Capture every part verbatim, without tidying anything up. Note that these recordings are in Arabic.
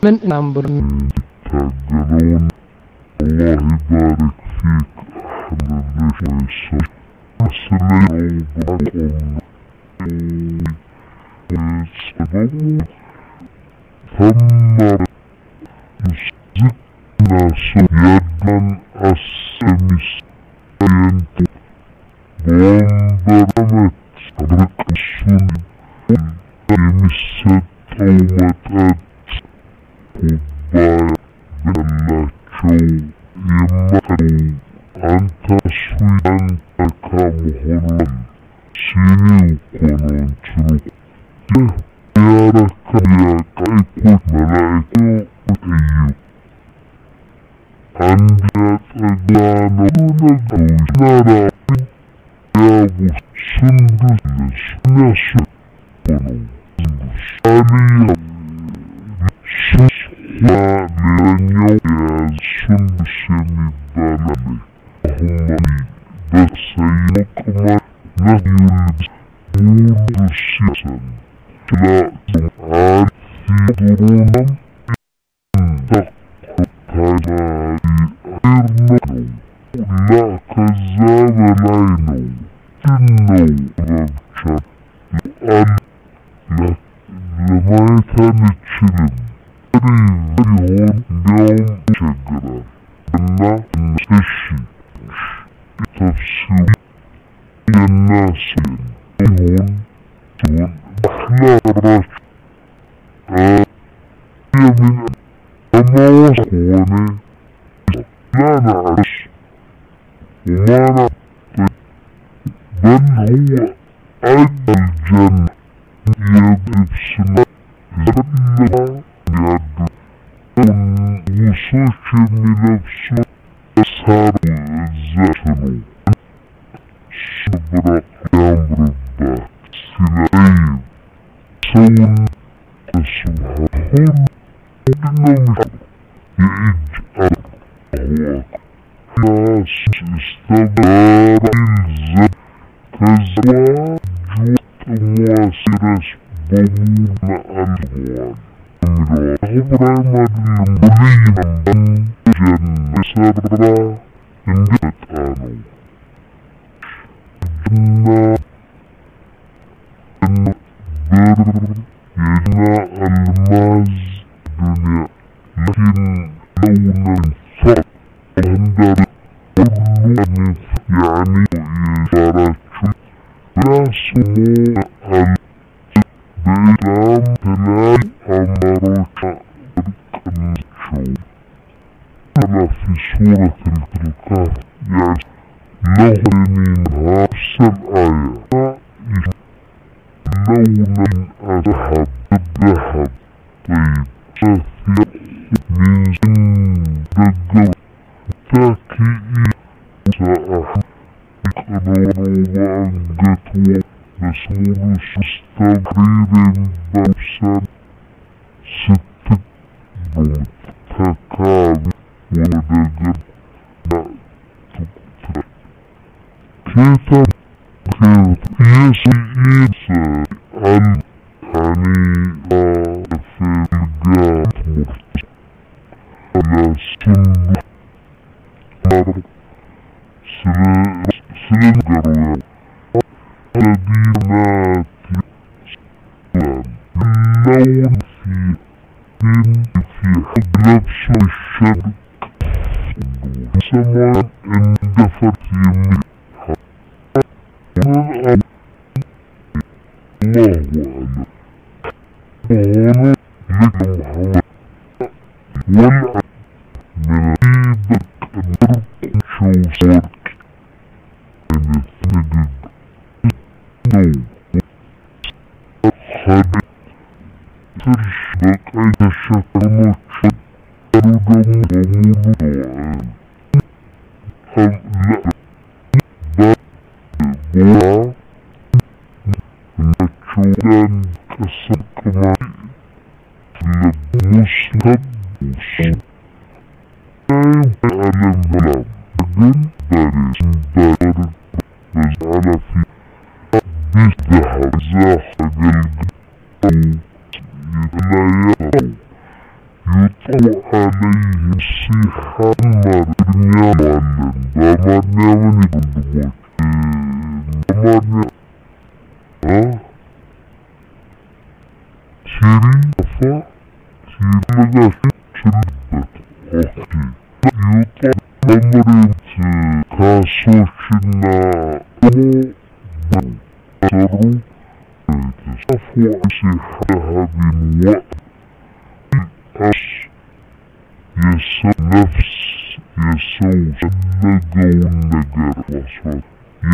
من نمبر تقولون الله يبارك فيك أحمد الرشوة مسلي وبعضهم ويصبرون ثم زدنا سيدا السمس ينتو وانبرمت رقص يمست أومت كوباية بلاتشو يمكنو أنت سوي أنت كمهلا سيني وكونون تروك يه يارك يا كايكوت ملايكو أيو أنجات أجلانا ونجوشنا يا بو سندس نسو كونو سالي سسخوا لرنيو يا سندسيني بالاني هماني بسينكما نهيو نور سيسن لا تمعاري درونم تقرطاي إرنو لا كذاب لاينو تنو ربشا لأن لما يتنشرم ريفريون بيوم شجرة أنا نسشي تفسير الناس هون تون أحلى رش هي من أما وصوني لا نعرف وما نعرف بل هو أجل الجنة يجب سنة زرنا يدو وصوش ملبسو أسهر الزاتنو صبرا يامر با سلايب سون سبحان إنه يجعل هو ناس استبار الزب كزواج ومواسرس بمون الألوان أمرا أبرا مدلمبلين بن جنة سرا انجبت آنو جنة جنة بر يجنى الماز دنيا لكن لون فرق هندر قرن يعني إشارة لا سمو البيتام تلاي أمروك الكنشو أنا في سورة الكهف يعني لغرني هارس الآية لون أذهب الذهب طيب سفيا من زن دقر تاكي سأحب أنور وأنقتو بسمول سستغرير بوسان ستة بوت تكامي ودقر نأتك كيتا كيتا يسي إيسا الحني في الجات مرتس على سنة مرق سلنجر الذين اللون في بين في حجلب الشرق سماء اندفت يمينها ومن الله أعلم وهنا لك محمد والعلم من عيبك المرق شو صورك من الثنجد نو خبي ترشبك أي تشكر مجد أرقم ومولوان هم لا بوا نتشوغان كسبك معي لبمسلب وصب نايم ألم هلام أجل بارس بارد بس على في بيتها زاح قلب أو يتلايا يطلع عليهم صيحة مرنيا معلم بامرنيا من يبندموك بامرنيا ها سيري أفا سيري مغاشي شنبت أختي يطلع بامرين كاسوشنا أمو بو صفو صيحها من وقت أس يسو نفس يسو فنقو نقر وصوت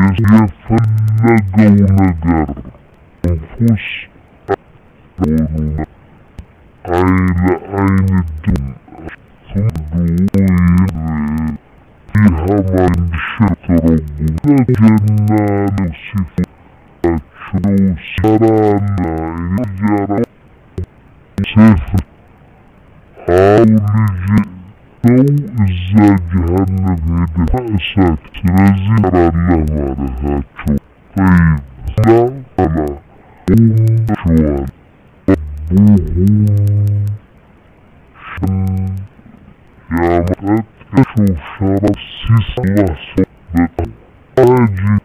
يفنقو نقر انفس أقلون عين عين الدم ثم دوين فيها ما ينشط ربو جنان وصفات شنو سرانا يجرى صفر حاول جئتو إزا جهنم هيدا فأساك ترزي على الله مالها شو طيب لا أنا أم شوان أبوهم شن يا مقات أشوف شرف سيس الله صبت أجي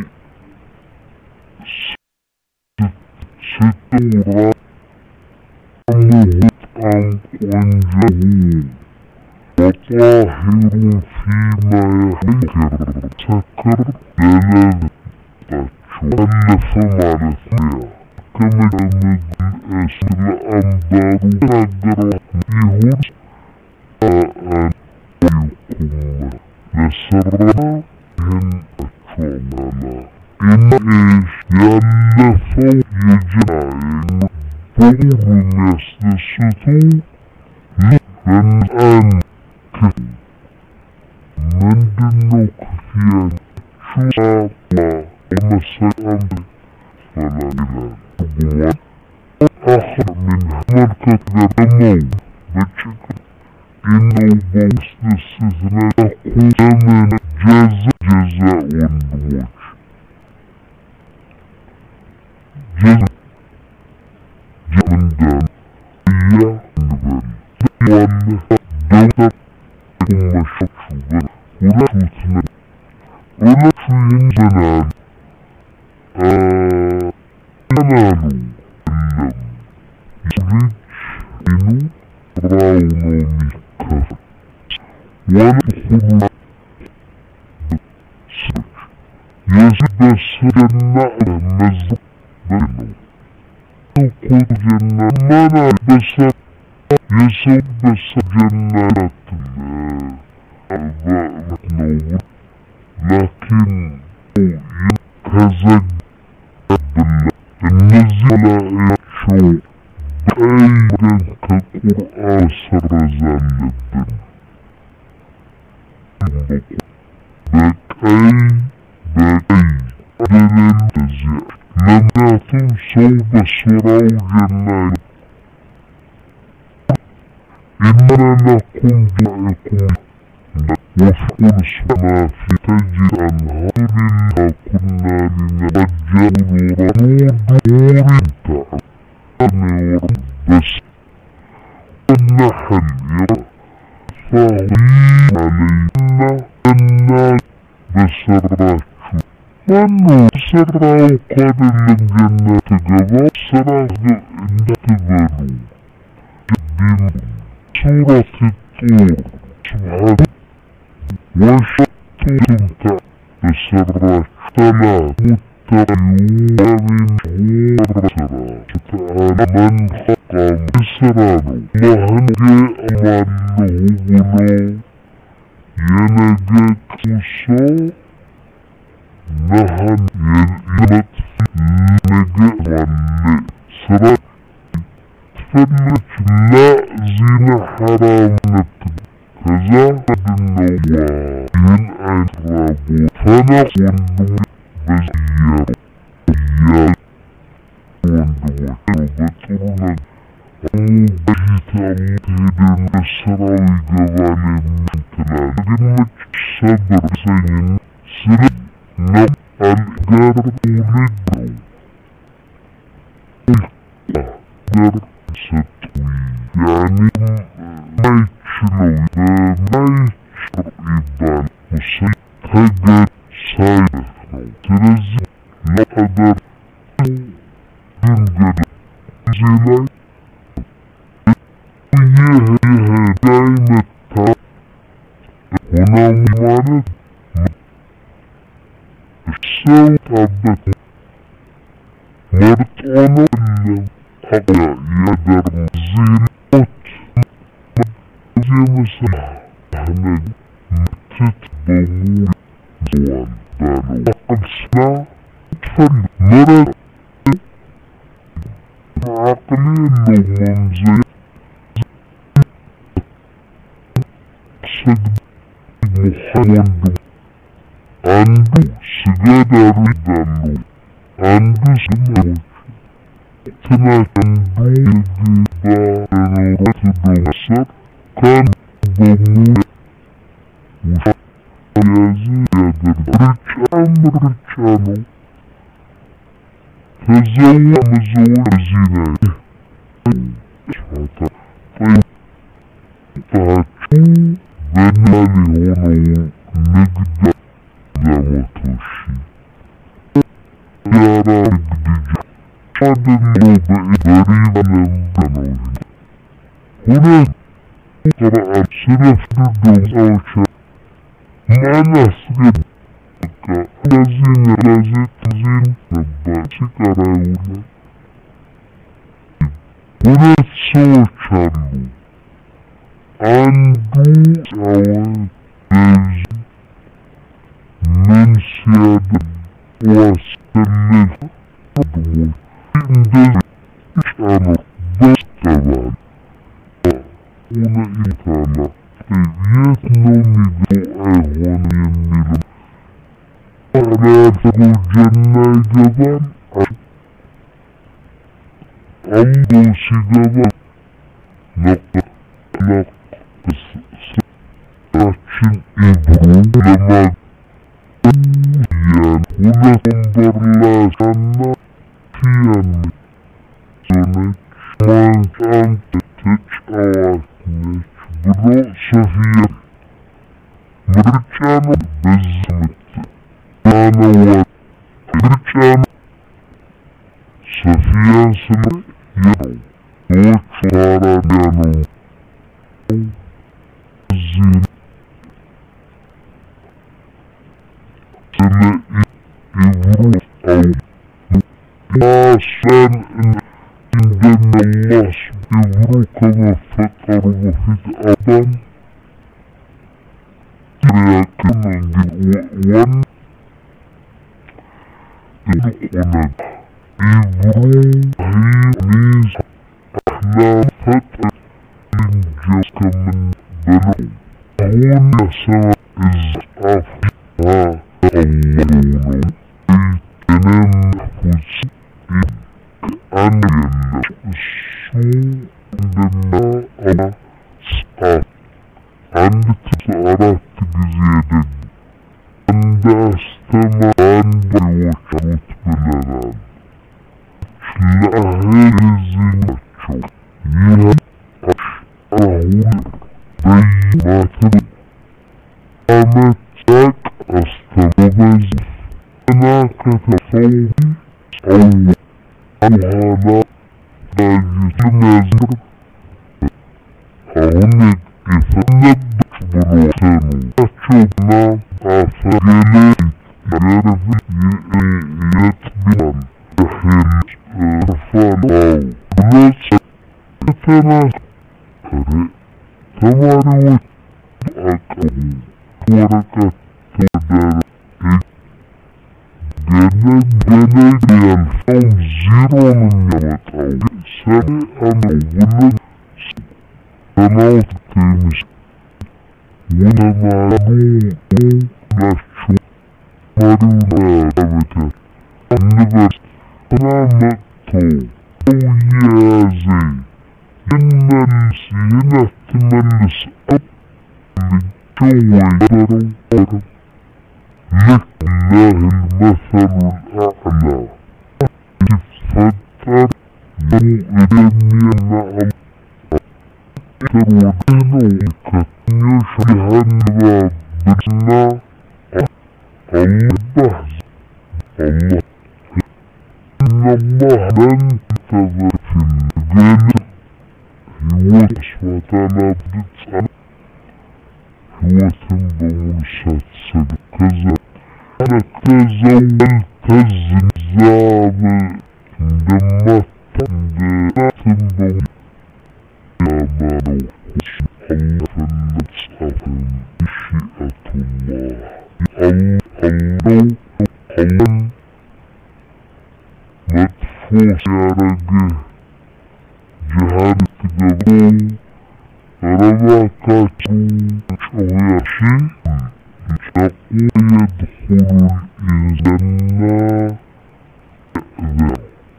ستورا مهت عن قنجه وطاهر فيما يحكر سكر دلال تشوان فمعنى ثمية كما يمد الاسم الأنبار نقر يهور آن يقوم نسرنا هن أتشوانا إن إيش يالفو يجعين بورم يستسطو من أن كتو من دنوك فيان شو أطلع ومسيئن فلا إله أبوان آخر من مركة غرمو بشكل إنه بوست استثناء قوة من جزء جزاء ونوج جزء جندان يا نبل وان دوتر كما شخصوبا ولا شوتنا ولا شوين زنان آه ينالو اللم يريد إنو راونو ميكر ولا خلو سرج يزيد سجناء مزق بينو يقول جنة منا بس يسوب بس جناتنا الباء متنور لكن ينكزج بالله النزل يشو بأيضا كالقرآن سرزان للدن بكأي بكأي دلن تزيع لم يكن صوب سراو جنان إننا نقوم بأيكم وفق السماء في تجد أنهار كنا لنرجل رنود نور تعالى بس النحل يرفعين علينا أننا بسرات وانو سراو قادر للجنة قبا سراو انتبالو جدين سورة الطور سبحانه وشطو تمتع بسرات ثلاث متعيون ومن هو سرا ستعالى من حقا بسرانو مهن جاء معنه بلو ينجك وصو نهن ينط نجرن سرات فنك لا زين حرام نتن كذا بالنوا ين عين رابو فنقول بزيار يا وندو بطرنا أو بيت أمتهدن السراوي قبالي من تلال لكن مش صبر سين سرد نم الجر ونجرو الجر ستوي يعني ما نام مالت السو تابت مرتونو اللي حقا يدر زينوت مجي مسا هنج متت بمول زوان دانو أمسنا تفل مرت عقلي انه منزل صدق محمد عنده سجادة ردانو عنده سموش تنا عنده يجيبا نورة دوسر كان بمول وشايزي يدر رجعان رجعانو تزوى مزوى زينة شاطر طيب تاكو بنالي هونو نقدر زامتوشي يارا نقدجا شادن لو بإبريب لنبنوهن هنا قرأت سلف دردوز أوشا معنا سجد لازم لازم تزين نباسي كراولا هنا تسوى شارلو عنده سوى بيز من سيادة واسلف دموي اندز شانو بس تبان هنا إنتانا طيبيات نومي دو ايهون يميلو على تقول جنة جبان عنده سيجبان نقط نقط سراتشن إبرو لما يان هنا تنظر لا سنة فيان سنة مان كانت تجعواتنش برو صفيا مرجانو بزمت أنا وبرجان سفيان سنة ينو وشارا ينو زين سنة يبرو أو ما سان عندنا الله يبرو كما فكر وفيت أبان لكن وان يقولون يبرو هي نيس أحلام فتح لنجاز كمن بلو هون يسمى إزعاف ها أولونو يتنم حسي أن ينسو عندما أما سعاف عند تسعرات بزيادة عند استمع عند وشروط بلدان شلاه زيناتشو يها أشعرهون بيماتل أمتاك أستمبز أنا كتفوي أو أوهانا دايتنازر هونك إثنب بروسانو أشوبنا أفجلي يعرف يتبان يحين رفان أو بلوس يتناس هري تماري وتأكبو ورقة تودار جنن جنن ينفو زيرو من يمتاو سامي أنا ولد سنوات تيمس ونمارو نشو مارو نابتا النبس رامتو ويازي ينمنس ينتمنس أبلي جوي درو أرو لك الله المثل الأعلى تفتر يؤلمي نعم ترودينو كتنيشبهن ربنا الله بحث الله إن الله لن تذر في الجنة يوسف وتنبت وتنبمشت سبب كذا أنا تزولت الزنزاب دمت تنبم يا مانو الله فالنصف مشيئة الله الله الله مدفوس يا رجل جهاد تقبل رباكاتو شوياشي تقول يدخل الإنسان يأذن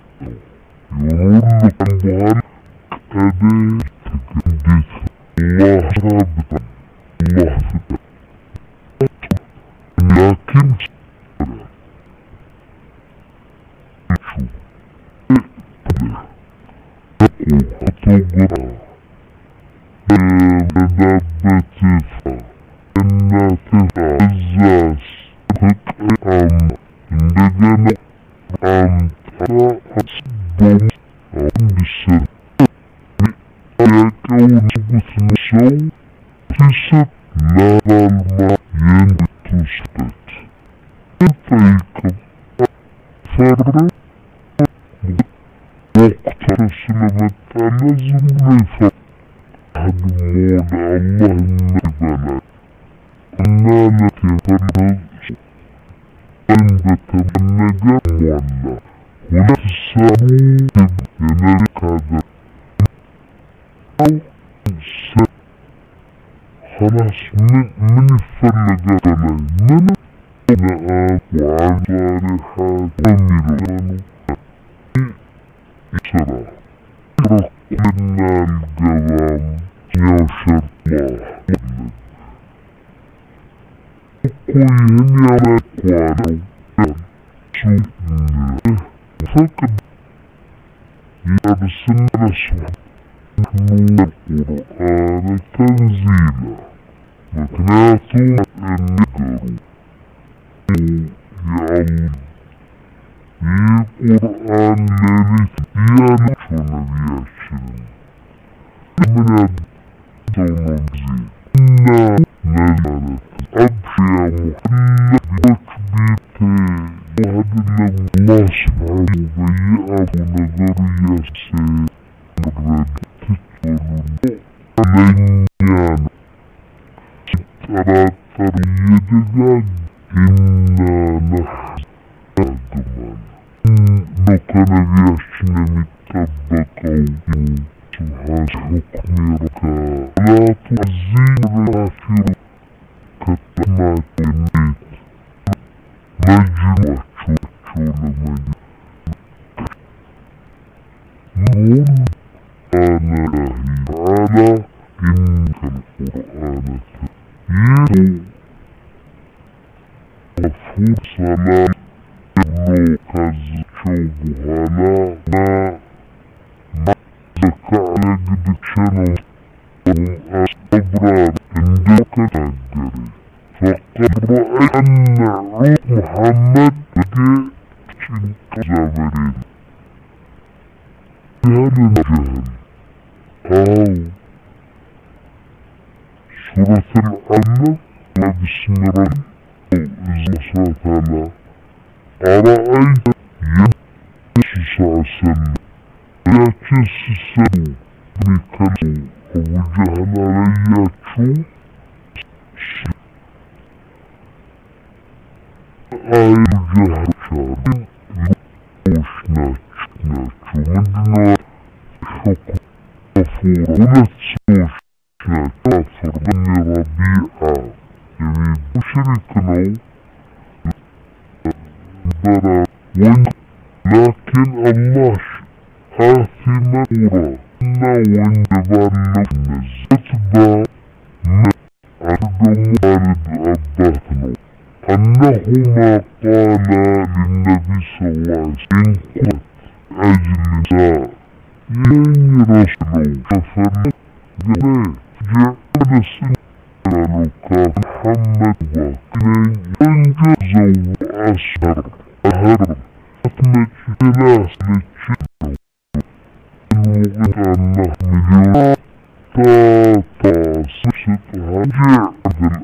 يقول لك أنبهان أبي تقديس الله رابطا الله فتح لكن شو تقو هتوقع بدابتفا إنا تفا الزاس تقام عندنا عم ترى أصدم عم بسر يكون سبث نسو تسب لا الماء ينبت سبت فيكم فرق وقت رسل متنزل لفرق هدمون الله النبلا أنا نتفرد أنبت من نجم ولا هنا تسامو ينرك هذا أو سب خلاص من من الفرق علي من أنا وعن صالحات وميلون إسراء رقمنا الجوام يوشر الله وكوين يراكوانو سوء فقد يرسل رسول نور القرآن تنزيلا مكناتو النقر يعلم القرآن ليلت يانشو نبياشن من الدولم زي إنا نزلت أبشي محمد وكبيتي وهدنا الله سبحانه بيئة ونظر يسي مرد تتولون علينا ستراتر يدقان إنا نحن أدمان نكنا بياشنا متبقوا سبحان حكم ركا لا تعزين الآخر كتمات الميت مجنوع شوشول مجنوع نقول أنا إلهي تعالى إنك القرآن تأييد غفور سلام ابن كز شوبهانا ما ما زكاة لقدكشنو وهم أصبرار عندك تنقري فقد رأي أن روح محمد بدي زابرين جهل جهل أو سورة العلم بسم الله إذا تعالى أرأيت يسوس عسل ياكس السلو بكلو أبو جهل علياتشو آي جهل شارين لوش ناتش ناتشو مدنا حكم غفور ونتسوش ناتش بني ربيعة يعني مشركنا برا وين لكن الله آثم ورا إنا وين دبان نزت با ما أردم والد أباتنا أنهما قالا للنبي صلى الله عليه وسلم أجل نساء ين رسلوا ففرنا جميع جعل سنة لك محمد وكلين ينجزوا أسهر أهر أتمت جلاس للشنو المغنى أنه مليون تاتا سست هجع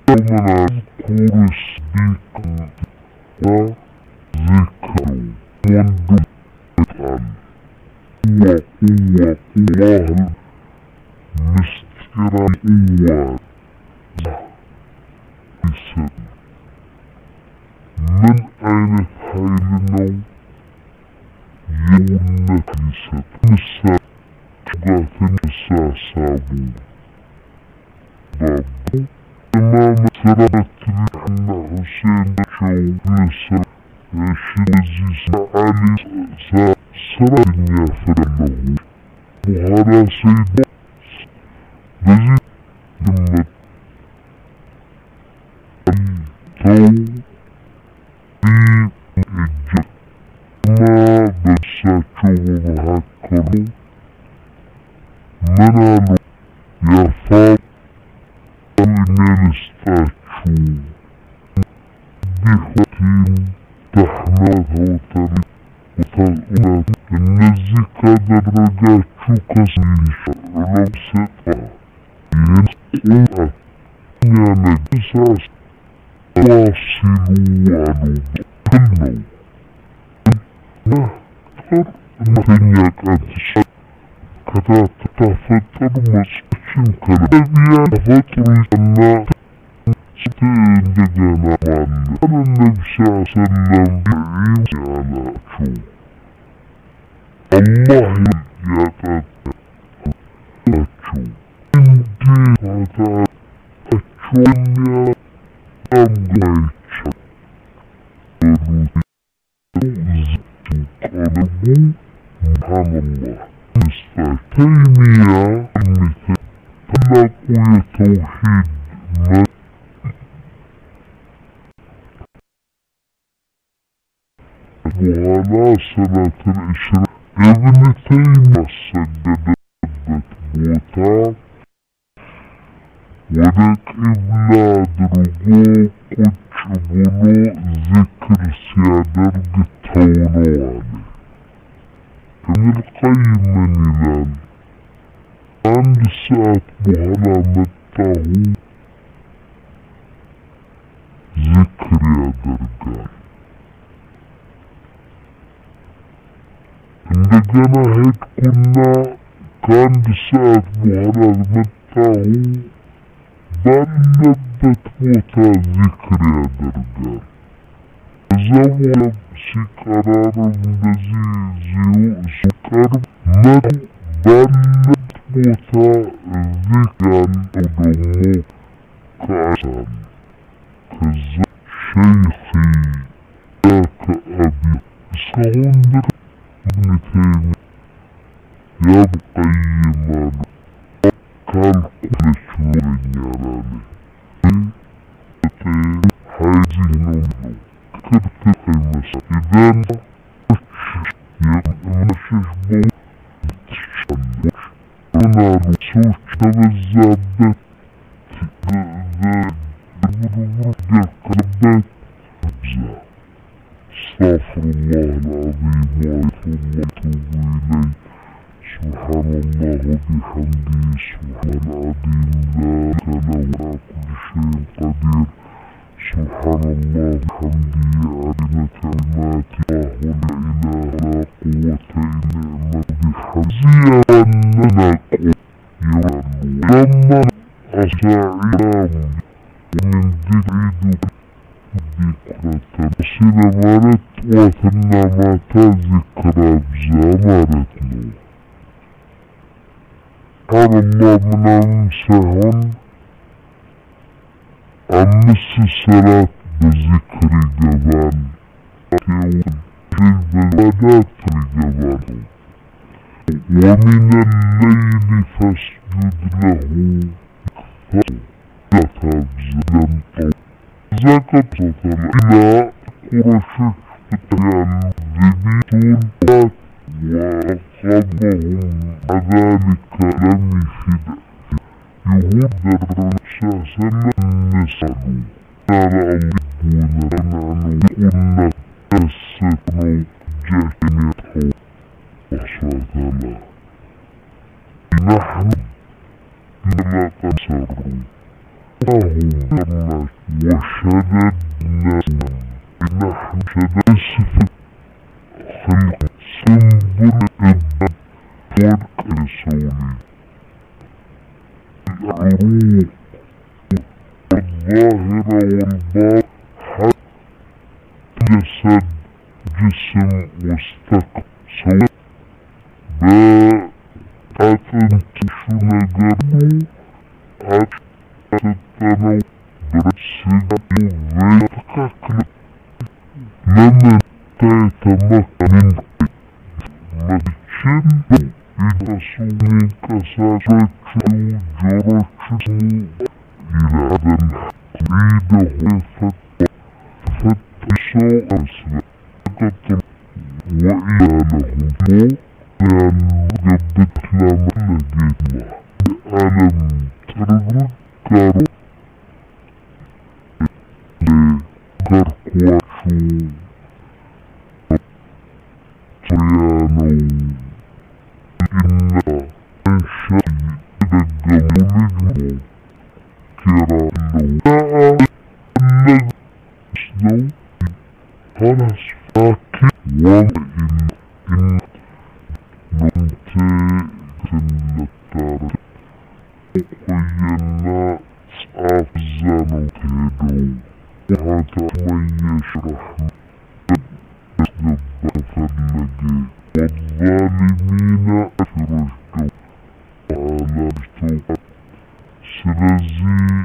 ومن أذكر صديقا وذكر منذ قوة قوة قوة مستقرا قوة بسم من أين حيلنا يوم نتيسة مسا تقاث مسا سابو بابو إمام سرات رحنا حسين جو نسر شلزيس علي سا سرات يافر له وهذا سيد بزيد دمت تو في إجا ما بساتشو وهكرو منالو يفاق من استاتشو بحوتين تحمله وتري وتلقات النزي كادر رجاتشو كسيش رمسطة ينسقوة يعني قصاص واصلوا عنو كلو نهتر نهنيك أنتشد كذا تفتر مسكين كلا أبيا فتر جنة ستين دجانا وانا أنا النبي صلى الله عليه وسلم بعيش على شو الله يتأتى أشو إنتي هذا أشو يا أمغيتش قلبو سبحان الله مستر تيمية المثل تلاقوا توحيد من وعلى صلاة العشرة ابن تيمية سجدت بوتا ولك إبلاد رجوع قدش بلو ذكر سيادر قتونو عليه ابن القيم من إلال عند ساعة بهلا متاهو ذكر يا درقان عندنا هيد كنا كان ساعة بهلا متاهو بلبت موتا ذكر يا درقان زواب سكرار بزيزيو سكر مدو بلبت موتا ذكران أدمو كأسان كذا شيخي ذاك أبي سهندر ابن تيمية يبقى يمان كان كل شنو ينالاني تي حاجي نمو كرت المسا إذن يمشش بو تشنوش رنالو سوش تبزابت ذا بربر قلبت بزا استغفر الله العظيم وأتوب إليه سبحان الله وبحمده سبحان العظيم لا إله كل شيء قدير سبحان الله بحمده أرنا كلمات الله لا إله لا قوة إلا بحمده زياننا قوة لما أساعدهم ومن ذكر ذكرة بصير مارت وثنا ما تذكر بزامارتنا قال الله من أمسهن أمس الصلاة بذكر جبان في البلدات الجبان ومن الليل فاسجد له فتبزدن طو زكاة إلى قرشك فتيان ذبيتون وأصابهم ذلك لم يفد يهود الرساسة نسألوا ترى اللبون عنه قلنا تسفنوا جاكمته وصدلا نحن لا تنسروا وشددنا نحن شدد سفك خلق سنبر إبن فرق رسولي العروق الظاهرة والباطن حتى جسد جسم واستقم سواء باء أتنتشو نقرنو أتتنو برسيقو ويتكاكل لمن تيتمكن مجنو إذا سومين كساسة جروشسمو إلى ذن حقيده فتح فتحسو أسلا قتل وإيانهم فو لأن قبت لما لقيتوا ألم ترغب كارو لقرقواشو طريانو إنا أنشأ دقمو نجمو كيرانو لا نجسنو خلاص فاكي وإن إن ننتي سنتار وقينا أفزانو كيدو وحتى من يشرح يسجب فلقي والظالمين أفرجوا على اشتوق سلزي